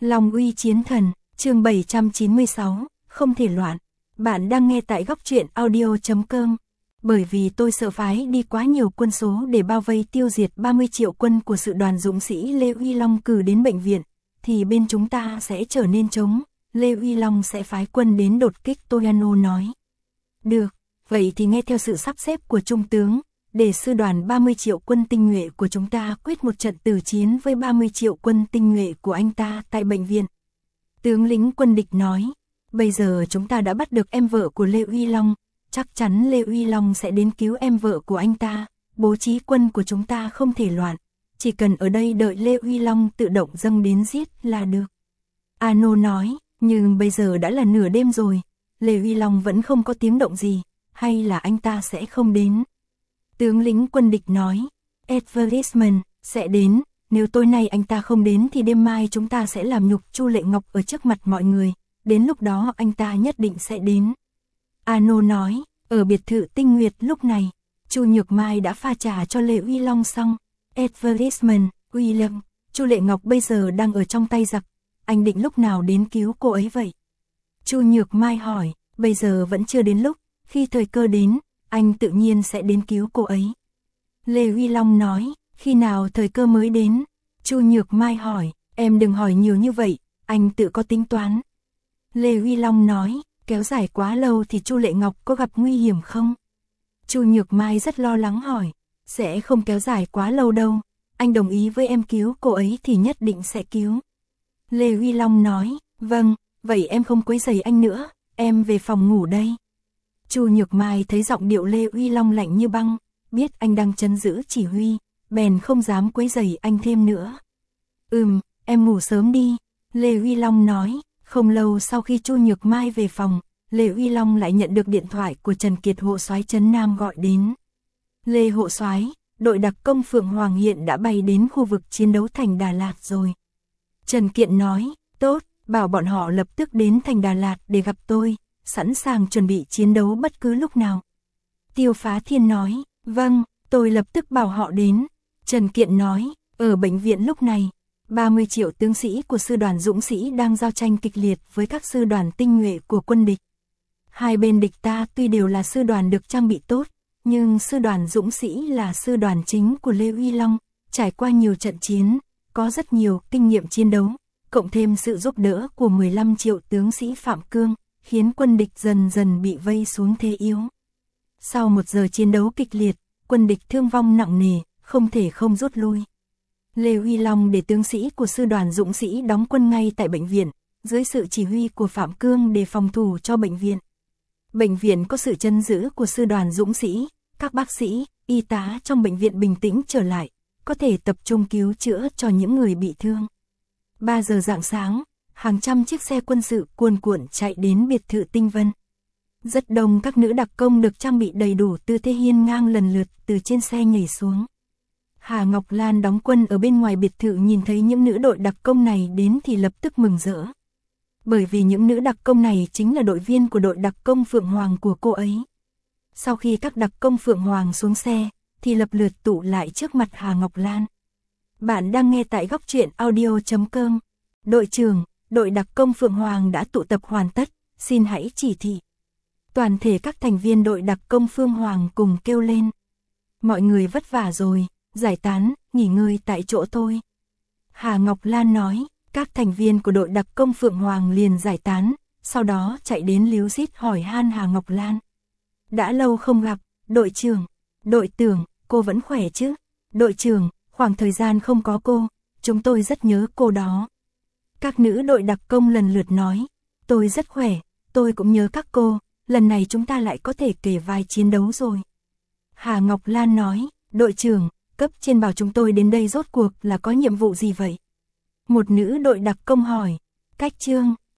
Long uy chiến thần, chương 796, không thể loạn. Bạn đang nghe tại góc truyện audio.com. Bởi vì tôi sợ phái đi quá nhiều quân số để bao vây tiêu diệt 30 triệu quân của sự đoàn dũng sĩ Lê Uy Long cử đến bệnh viện, thì bên chúng ta sẽ trở nên trống, Lê Uy Long sẽ phái quân đến đột kích, Toyano nói. Được, vậy thì nghe theo sự sắp xếp của Trung tướng, để sư đoàn 30 triệu quân tinh nhuệ của chúng ta quyết một trận tử chiến với 30 triệu quân tinh nhuệ của anh ta tại bệnh viện. Tướng lĩnh quân địch nói, bây giờ chúng ta đã bắt được em vợ của Lê Uy Long, chắc chắn Lê Uy Long sẽ đến cứu em vợ của anh ta, bố trí quân của chúng ta không thể loạn, chỉ cần ở đây đợi Lê Uy Long tự động dâng đến giết là được. Ano nói, nhưng bây giờ đã là nửa đêm rồi, Lê Uy Long vẫn không có tiếng động gì, hay là anh ta sẽ không đến? Tướng lĩnh quân địch nói, Advertisement sẽ đến, nếu tối nay anh ta không đến thì đêm mai chúng ta sẽ làm nhục Chu Lệ Ngọc ở trước mặt mọi người, đến lúc đó anh ta nhất định sẽ đến. Ano nói, ở biệt thự Tinh Nguyệt lúc này, Chu Nhược Mai đã pha trà cho Lê Uy Long xong. Advertisement, William, Chu Lệ Ngọc bây giờ đang ở trong tay giặc, anh định lúc nào đến cứu cô ấy vậy? Chu Nhược Mai hỏi, bây giờ vẫn chưa đến lúc, khi thời cơ đến, anh tự nhiên sẽ đến cứu cô ấy. Lê Uy Long nói, khi nào thời cơ mới đến? Chu Nhược Mai hỏi, em đừng hỏi nhiều như vậy, anh tự có tính toán. Lê Uy Long nói, kéo dài quá lâu thì Chu Lệ Ngọc có gặp nguy hiểm không? Chu Nhược Mai rất lo lắng hỏi, sẽ không kéo dài quá lâu đâu, anh đồng ý với em cứu cô ấy thì nhất định sẽ cứu. Lê Uy Long nói, vâng, vậy em không quấy rầy anh nữa, em về phòng ngủ đây. Chu Nhược Mai thấy giọng điệu Lê Uy Long lạnh như băng, biết anh đang trấn giữ chỉ huy, bèn không dám quấy rầy anh thêm nữa. Em ngủ sớm đi, Lê Uy Long nói. Không lâu sau khi Chu Nhược Mai về phòng, Lê Uy Long lại nhận được điện thoại của Trần Kiệt hộ soái Trấn Nam gọi đến. Lê hộ soái, đội đặc công Phượng Hoàng hiện đã bay đến khu vực chiến đấu thành Đà Lạt rồi. Trần Kiệt nói, tốt, bảo bọn họ lập tức đến thành Đà Lạt để gặp tôi, sẵn sàng chuẩn bị chiến đấu bất cứ lúc nào. Tiêu Phá Thiên nói, vâng, tôi lập tức bảo họ đến. Trần Kiệt nói, ở bệnh viện lúc này, 30 triệu tướng sĩ của sư đoàn dũng sĩ đang giao tranh kịch liệt với các sư đoàn tinh nhuệ của quân địch. Hai bên địch ta tuy đều là sư đoàn được trang bị tốt, nhưng sư đoàn dũng sĩ là sư đoàn chính của Lê Uy Long, trải qua nhiều trận chiến, có rất nhiều kinh nghiệm chiến đấu, cộng thêm sự giúp đỡ của 15 triệu tướng sĩ Phạm Cương, khiến quân địch dần dần bị vây xuống thế yếu. Sau một giờ chiến đấu kịch liệt, quân địch thương vong nặng nề, không thể không rút lui. Lê Uy Long để tướng sĩ của sư đoàn dũng sĩ đóng quân ngay tại bệnh viện, dưới sự chỉ huy của Phạm Cương để phòng thủ cho bệnh viện. Bệnh viện có sự trấn giữ của sư đoàn dũng sĩ, các bác sĩ, y tá trong bệnh viện bình tĩnh trở lại, có thể tập trung cứu chữa cho những người bị thương. 3 giờ rạng sáng, hàng trăm chiếc xe quân sự cuồn cuộn chạy đến biệt thự Tinh Vân. Rất đông các nữ đặc công được trang bị đầy đủ tư thế hiên ngang lần lượt từ trên xe nhảy xuống. Hà Ngọc Lan đóng quân ở bên ngoài biệt thự nhìn thấy những nữ đội đặc công này đến thì lập tức mừng rỡ. Bởi vì những nữ đặc công này chính là đội viên của đội đặc công Phượng Hoàng của cô ấy. Sau khi các đặc công Phượng Hoàng xuống xe, thì lập lượt tụ lại trước mặt Hà Ngọc Lan. Bạn đang nghe tại góc truyện audio.com. Đội trưởng, đội đặc công Phượng Hoàng đã tụ tập hoàn tất, xin hãy chỉ thị. Toàn thể các thành viên đội đặc công Phượng Hoàng cùng kêu lên. Mọi người vất vả rồi. Giải tán, nghỉ ngơi tại chỗ thôi. Hà Ngọc Lan nói, các thành viên của đội đặc công Phượng Hoàng liền giải tán, sau đó chạy đến líu rít hỏi han Hà Ngọc Lan. Đã lâu không gặp, đội trưởng, đội trưởng, cô vẫn khỏe chứ? Đội trưởng, khoảng thời gian không có cô, chúng tôi rất nhớ cô đó. Các nữ đội đặc công lần lượt nói, tôi rất khỏe, tôi cũng nhớ các cô, lần này chúng ta lại có thể kề vai chiến đấu rồi. Hà Ngọc Lan nói, đội trưởng, cấp trên bảo chúng tôi đến đây rốt cuộc là có nhiệm vụ gì vậy? Một nữ đội đặc công hỏi, cách trương,